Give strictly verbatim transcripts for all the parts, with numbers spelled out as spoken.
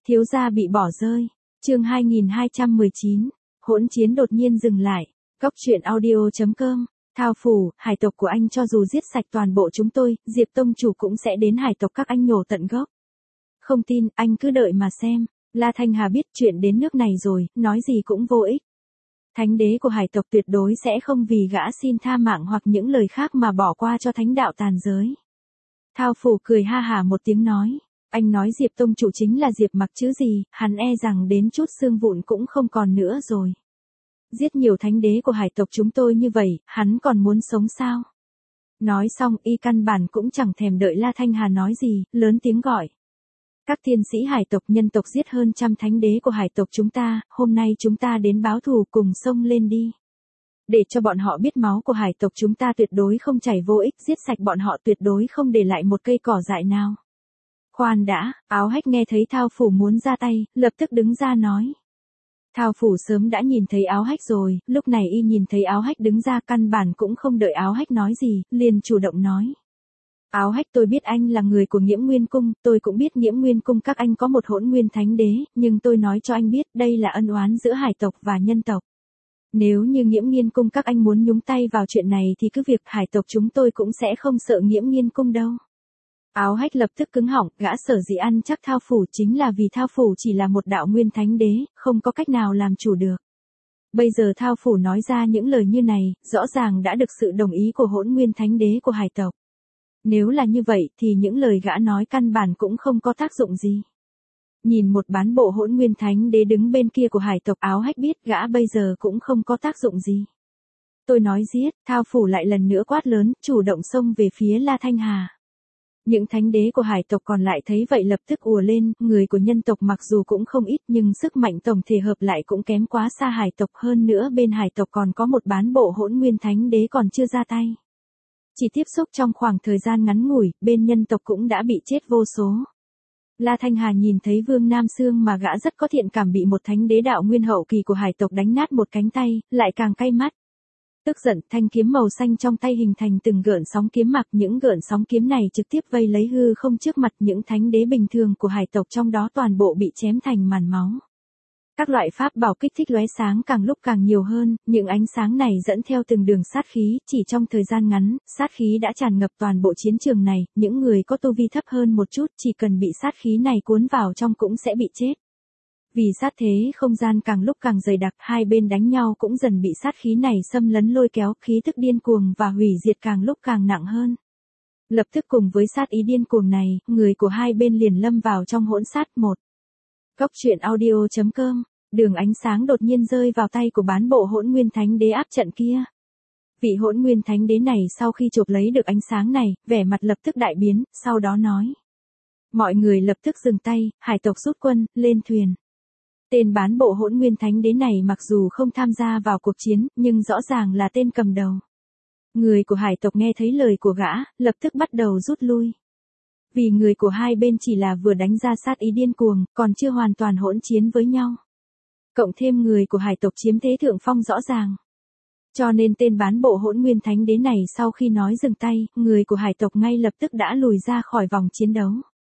Thiếu gia bị bỏ rơi. Chương hai nghìn hai trăm mười chín. Hỗn chiến đột nhiên dừng lại. Góc truyện audio chấm com. Thao phủ, hải tộc của anh cho dù giết sạch toàn bộ chúng tôi, Diệp tông chủ cũng sẽ đến hải tộc các anh nhổ tận gốc. Không tin, anh cứ đợi mà xem. La Thanh Hà biết chuyện đến nước này rồi, nói gì cũng vô ích. Thánh đế của hải tộc tuyệt đối sẽ không vì gã xin tha mạng hoặc những lời khác mà bỏ qua cho thánh đạo tàn giới. Thao phủ cười ha hả một tiếng nói. Anh nói Diệp tông chủ chính là Diệp Mặc chứ gì, hắn e rằng đến chút xương vụn cũng không còn nữa rồi. Giết nhiều thánh đế của hải tộc chúng tôi như vậy, hắn còn muốn sống sao? Nói xong y căn bản cũng chẳng thèm đợi La Thanh Hà nói gì, lớn tiếng gọi. Các thiên sĩ hải tộc nhân tộc giết hơn trăm thánh đế của hải tộc chúng ta, hôm nay chúng ta đến báo thù cùng xông lên đi. Để cho bọn họ biết máu của hải tộc chúng ta tuyệt đối không chảy vô ích, giết sạch bọn họ tuyệt đối không để lại một cây cỏ dại nào. Khoan đã, Áo Hách nghe thấy Thao phủ muốn ra tay, lập tức đứng ra nói. Thao phủ sớm đã nhìn thấy Áo Hách rồi, lúc này y nhìn thấy Áo Hách đứng ra căn bản cũng không đợi Áo Hách nói gì, liền chủ động nói. Áo Hách, tôi biết anh là người của Nghiễm Nguyên Cung, tôi cũng biết Nghiễm Nguyên Cung các anh có một hỗn nguyên thánh đế, nhưng tôi nói cho anh biết đây là ân oán giữa hải tộc và nhân tộc. Nếu như Nghiễm Nguyên Cung các anh muốn nhúng tay vào chuyện này thì cứ việc hải tộc chúng tôi cũng sẽ không sợ Nghiễm Nguyên Cung đâu. Áo Hách lập tức cứng họng, gã sở dĩ ăn chắc Thao phủ chính là vì Thao phủ chỉ là một đạo nguyên thánh đế, không có cách nào làm chủ được. Bây giờ Thao phủ nói ra những lời như này, rõ ràng đã được sự đồng ý của hỗn nguyên thánh đế của hải tộc. Nếu là như vậy thì những lời gã nói căn bản cũng không có tác dụng gì. Nhìn một bán bộ hỗn nguyên thánh đế đứng bên kia của hải tộc, Áo Hách biết gã bây giờ cũng không có tác dụng gì. Tôi nói giết, Thao phủ lại lần nữa quát lớn, chủ động xông về phía La Thanh Hà. Những thánh đế của hải tộc còn lại thấy vậy lập tức ùa lên, người của nhân tộc mặc dù cũng không ít nhưng sức mạnh tổng thể hợp lại cũng kém quá xa hải tộc, hơn nữa bên hải tộc còn có một bán bộ hỗn nguyên thánh đế còn chưa ra tay. Chỉ tiếp xúc trong khoảng thời gian ngắn ngủi, bên nhân tộc cũng đã bị chết vô số. La Thanh Hà nhìn thấy Vương Nam Sương mà gã rất có thiện cảm bị một thánh đế đạo nguyên hậu kỳ của hải tộc đánh nát một cánh tay, lại càng cay mắt. Tức giận, thanh kiếm màu xanh trong tay hình thành từng gợn sóng kiếm mặc, những gợn sóng kiếm này trực tiếp vây lấy hư không trước mặt những thánh đế bình thường của hải tộc, trong đó toàn bộ bị chém thành màn máu. Các loại pháp bảo kích thích lóe sáng càng lúc càng nhiều hơn, những ánh sáng này dẫn theo từng đường sát khí, chỉ trong thời gian ngắn, sát khí đã tràn ngập toàn bộ chiến trường này, những người có tu vi thấp hơn một chút chỉ cần bị sát khí này cuốn vào trong cũng sẽ bị chết. Vì sát thế không gian càng lúc càng dày đặc, hai bên đánh nhau cũng dần bị sát khí này xâm lấn lôi kéo, khí thức điên cuồng và hủy diệt càng lúc càng nặng hơn. Lập tức cùng với sát ý điên cuồng này, người của hai bên liền lâm vào trong hỗn sát. Một. Góc truyện audio chấm com. Đường ánh sáng đột nhiên rơi vào tay của bán bộ hỗn nguyên thánh đế áp trận kia. Vị hỗn nguyên thánh đế này sau khi chộp lấy được ánh sáng này, vẻ mặt lập tức đại biến, sau đó nói. Mọi người lập tức dừng tay, hải tộc rút quân, lên thuyền. Tên bán bộ hỗn nguyên thánh đế này mặc dù không tham gia vào cuộc chiến, nhưng rõ ràng là tên cầm đầu. Người của hải tộc nghe thấy lời của gã, lập tức bắt đầu rút lui. Vì người của hai bên chỉ là vừa đánh ra sát ý điên cuồng, còn chưa hoàn toàn hỗn chiến với nhau. Cộng thêm người của hải tộc chiếm thế thượng phong rõ ràng. Cho nên tên bán bộ hỗn nguyên thánh đế này sau khi nói dừng tay, người của hải tộc ngay lập tức đã lùi ra khỏi vòng chiến đấu.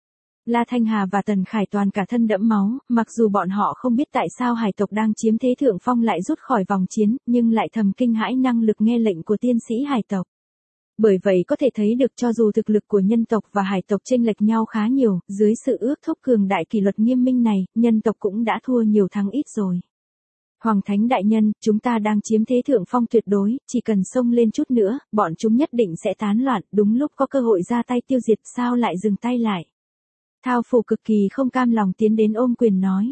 La Thanh Hà và Tần Khải toàn cả thân đẫm máu, mặc dù bọn họ không biết tại sao hải tộc đang chiếm thế thượng phong lại rút khỏi vòng chiến, nhưng lại thầm kinh hãi năng lực nghe lệnh của tiên sĩ hải tộc. Bởi vậy có thể thấy được cho dù thực lực của nhân tộc và hải tộc chênh lệch nhau khá nhiều, dưới sự ước thúc cường đại kỷ luật nghiêm minh này, nhân tộc cũng đã thua nhiều thắng ít rồi. Hoàng Thánh Đại Nhân, chúng ta đang chiếm thế thượng phong tuyệt đối, chỉ cần xông lên chút nữa, bọn chúng nhất định sẽ tán loạn, đúng lúc có cơ hội ra tay tiêu diệt, sao lại dừng tay lại. Thao phủ cực kỳ không cam lòng tiến đến ôm quyền nói.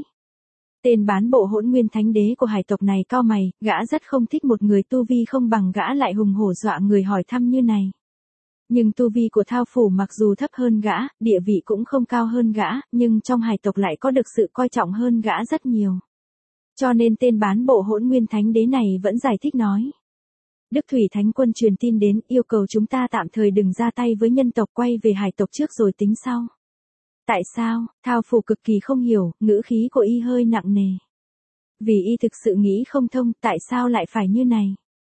Tên bán bộ hỗn nguyên thánh đế của hải tộc này cau mày, gã rất không thích một người tu vi không bằng gã lại hùng hổ dọa người hỏi thăm như này. Nhưng tu vi của Thao phủ mặc dù thấp hơn gã, địa vị cũng không cao hơn gã, nhưng trong hải tộc lại có được sự coi trọng hơn gã rất nhiều. Cho nên tên bán bộ hỗn nguyên thánh đế này vẫn giải thích nói. Đức Thủy Thánh Quân truyền tin đến, yêu cầu chúng ta tạm thời đừng ra tay với nhân tộc, quay về hải tộc trước rồi tính sau. Tại sao? Thao phủ cực kỳ không hiểu, ngữ khí của y hơi nặng nề. Vì y thực sự nghĩ không thông, tại sao lại phải như này?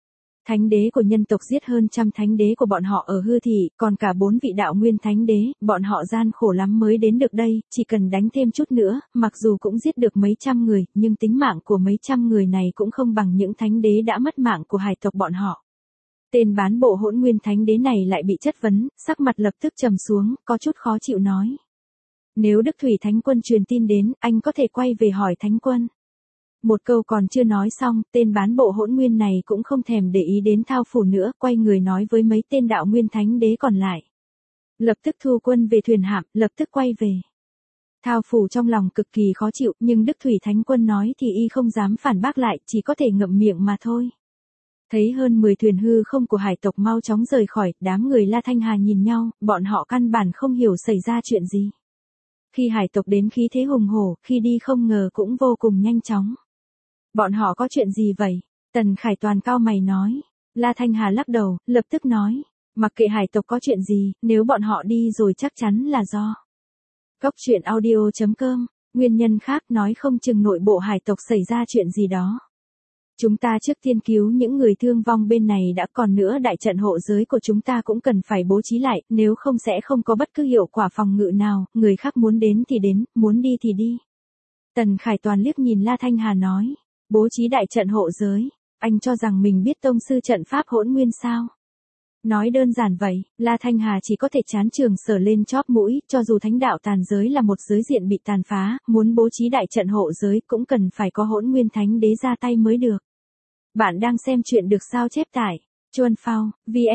Thánh đế của nhân tộc giết hơn trăm thánh đế của bọn họ ở hư thị, còn cả bốn vị đạo nguyên thánh đế, bọn họ gian khổ lắm mới đến được đây, chỉ cần đánh thêm chút nữa, mặc dù cũng giết được mấy trăm người, nhưng tính mạng của mấy trăm người này cũng không bằng những thánh đế đã mất mạng của hải tộc bọn họ. Tên bán bộ hỗn nguyên thánh đế này lại bị chất vấn, sắc mặt lập tức trầm xuống, có chút khó chịu nói. Nếu Đức Thủy Thánh Quân truyền tin đến, anh có thể quay về hỏi Thánh Quân. Một câu còn chưa nói xong, tên bán bộ hỗn nguyên này cũng không thèm để ý đến Thao Phủ nữa, quay người nói với mấy tên đạo nguyên thánh đế còn lại. Lập tức thu quân về thuyền hạm, lập tức quay về. Thao Phủ trong lòng cực kỳ khó chịu, nhưng Đức Thủy Thánh Quân nói thì y không dám phản bác lại, chỉ có thể ngậm miệng mà thôi. Thấy hơn mười thuyền hư không của hải tộc mau chóng rời khỏi, đám người La Thanh Hà nhìn nhau, bọn họ căn bản không hiểu xảy ra chuyện gì. Khi hải tộc đến khí thế hùng hổ, khi đi không ngờ cũng vô cùng nhanh chóng. Bọn họ có chuyện gì vậy? Tần Khải Toàn cau mày nói. La Thanh Hà lắc đầu, lập tức nói. Mặc kệ hải tộc có chuyện gì, nếu bọn họ đi rồi chắc chắn là do. Cốc truyện audio chấm com, nguyên nhân khác nói không chừng nội bộ hải tộc xảy ra chuyện gì đó. Chúng ta trước tiên cứu những người thương vong bên này đã, còn nữa đại trận hộ giới của chúng ta cũng cần phải bố trí lại, nếu không sẽ không có bất cứ hiệu quả phòng ngự nào, người khác muốn đến thì đến, muốn đi thì đi. Tần Khải Toàn liếc nhìn La Thanh Hà nói, bố trí đại trận hộ giới, anh cho rằng mình biết tông sư trận pháp hỗn nguyên sao? Nói đơn giản vậy, La Thanh Hà chỉ có thể chán trường sờ lên chóp mũi, cho dù thánh đạo tàn giới là một giới diện bị tàn phá, muốn bố trí đại trận hộ giới cũng cần phải có hỗn nguyên thánh đế ra tay mới được. Bạn đang xem chuyện được sao chép tải, chuan phao,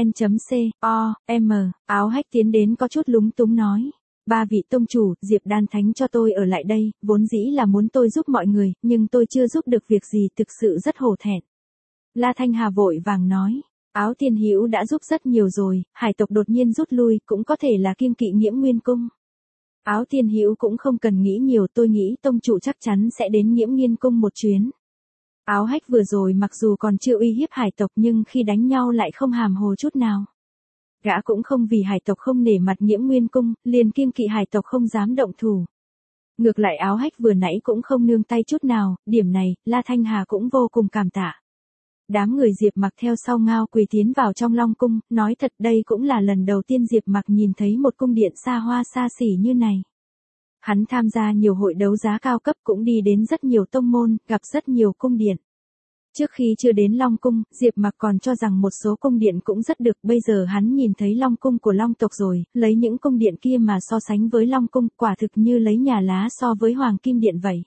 vn.co, m, áo hách tiến đến có chút lúng túng nói. Ba vị tông chủ, Diệp Đan Thánh cho tôi ở lại đây, vốn dĩ là muốn tôi giúp mọi người, nhưng tôi chưa giúp được việc gì, thực sự rất hổ thẹn. La Thanh Hà vội vàng nói. Áo Tiên Hữu đã giúp rất nhiều rồi, hải tộc đột nhiên rút lui, cũng có thể là kiêng kỵ Nghiễm Nguyên Cung. Áo Tiên Hữu cũng không cần nghĩ nhiều, tôi nghĩ tông chủ chắc chắn sẽ đến Nghiễm Nguyên Cung một chuyến. Áo Hách vừa rồi mặc dù còn chưa uy hiếp hải tộc nhưng khi đánh nhau lại không hàm hồ chút nào. Gã cũng không vì hải tộc không nể mặt Nghiễm Nguyên Cung, liền kiêng kỵ hải tộc không dám động thủ. Ngược lại Áo Hách vừa nãy cũng không nương tay chút nào, điểm này, La Thanh Hà cũng vô cùng cảm tạ. Đám người Diệp Mặc theo sau Ngao Quỳ tiến vào trong Long Cung, nói thật đây cũng là lần đầu tiên Diệp Mặc nhìn thấy một cung điện xa hoa xa xỉ như này. Hắn tham gia nhiều hội đấu giá cao cấp cũng đi đến rất nhiều tông môn, gặp rất nhiều cung điện. Trước khi chưa đến Long Cung, Diệp Mặc còn cho rằng một số cung điện cũng rất được, bây giờ hắn nhìn thấy Long Cung của Long tộc rồi, lấy những cung điện kia mà so sánh với Long Cung, quả thực như lấy nhà lá so với Hoàng Kim Điện vậy.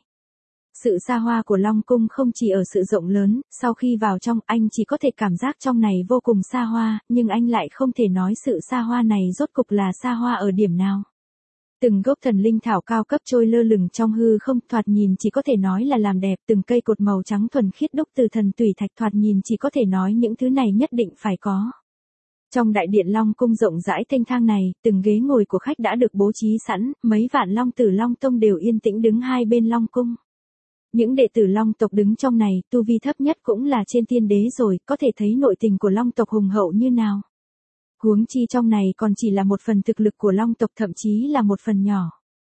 Sự xa hoa của Long Cung không chỉ ở sự rộng lớn, sau khi vào trong anh chỉ có thể cảm giác trong này vô cùng xa hoa, nhưng anh lại không thể nói sự xa hoa này rốt cục là xa hoa ở điểm nào. Từng gốc thần linh thảo cao cấp trôi lơ lửng trong hư không, thoạt nhìn chỉ có thể nói là làm đẹp, từng cây cột màu trắng thuần khiết đúc từ thần tùy thạch, thoạt nhìn chỉ có thể nói những thứ này nhất định phải có. Trong đại điện Long Cung rộng rãi thênh thang này, từng ghế ngồi của khách đã được bố trí sẵn, mấy vạn Long tử Long Tông đều yên tĩnh đứng hai bên Long Cung. Những đệ tử Long tộc đứng trong này, tu vi thấp nhất cũng là trên tiên đế rồi, có thể thấy nội tình của Long tộc hùng hậu như nào. Huống chi trong này còn chỉ là một phần thực lực của Long tộc, thậm chí là một phần nhỏ.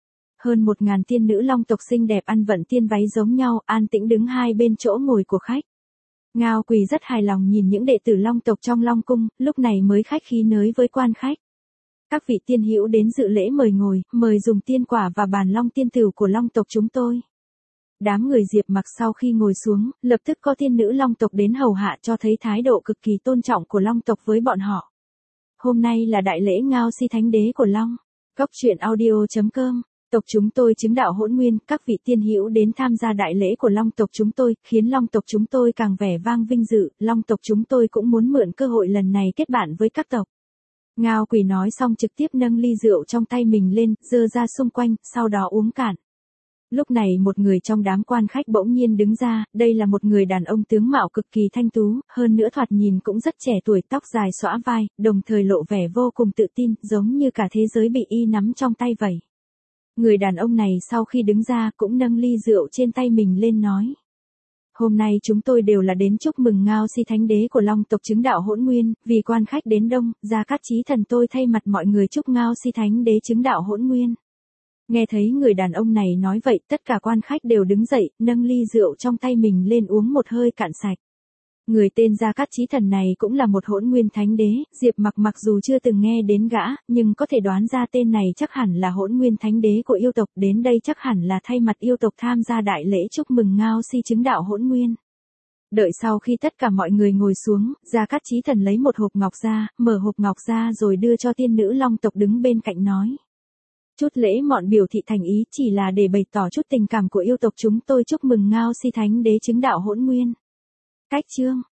Hơn một ngàn tiên nữ Long tộc xinh đẹp ăn vận tiên váy giống nhau, an tĩnh đứng hai bên chỗ ngồi của khách. Ngao Quỳ rất hài lòng nhìn những đệ tử Long tộc trong Long Cung, lúc này mới khách khí nới với quan khách. Các vị tiên hữu đến dự lễ mời ngồi, mời dùng tiên quả và bàn long tiên tửu của Long tộc chúng tôi. Đám người Diệp Mặc sau khi ngồi xuống, lập tức có tiên nữ Long tộc đến hầu hạ, cho thấy thái độ cực kỳ tôn trọng của Long tộc với bọn họ. Hôm nay là đại lễ Ngao Si Thánh Đế của Long. Cốc truyện audio chấm com, tộc chúng tôi chứng đạo hỗn nguyên, các vị tiên hữu đến tham gia đại lễ của Long tộc chúng tôi, khiến Long tộc chúng tôi càng vẻ vang vinh dự, Long tộc chúng tôi cũng muốn mượn cơ hội lần này kết bạn với các tộc. Ngao Quỳ nói xong trực tiếp nâng ly rượu trong tay mình lên, dơ ra xung quanh, sau đó uống cạn. Lúc này một người trong đám quan khách bỗng nhiên đứng ra, đây là một người đàn ông tướng mạo cực kỳ thanh tú, hơn nữa thoạt nhìn cũng rất trẻ tuổi, tóc dài xõa vai, đồng thời lộ vẻ vô cùng tự tin, giống như cả thế giới bị y nắm trong tay vậy. Người đàn ông này sau khi đứng ra cũng nâng ly rượu trên tay mình lên nói. Hôm nay chúng tôi đều là đến chúc mừng Ngao Si Thánh Đế của Long tộc chứng đạo hỗn nguyên, vì quan khách đến đông, Gia Cát Chí Thần tôi thay mặt mọi người chúc Ngao Si Thánh Đế chứng đạo hỗn nguyên. Nghe thấy người đàn ông này nói vậy, tất cả quan khách đều đứng dậy, nâng ly rượu trong tay mình lên uống một hơi cạn sạch. Người tên Gia Cát Chí Thần này cũng là một hỗn nguyên thánh đế, Diệp Mặc mặc dù chưa từng nghe đến gã, nhưng có thể đoán ra tên này chắc hẳn là hỗn nguyên thánh đế của yêu tộc, đến đây chắc hẳn là thay mặt yêu tộc tham gia đại lễ chúc mừng Ngao Si chứng đạo hỗn nguyên. Đợi sau khi tất cả mọi người ngồi xuống, Gia Cát Chí Thần lấy một hộp ngọc ra, mở hộp ngọc ra rồi đưa cho tiên nữ Long tộc đứng bên cạnh nói. Chút lễ mọn biểu thị thành ý chỉ là để bày tỏ chút tình cảm của yêu tộc chúng tôi chúc mừng Ngao Si thánh đế chứng đạo hỗn nguyên. Cách chương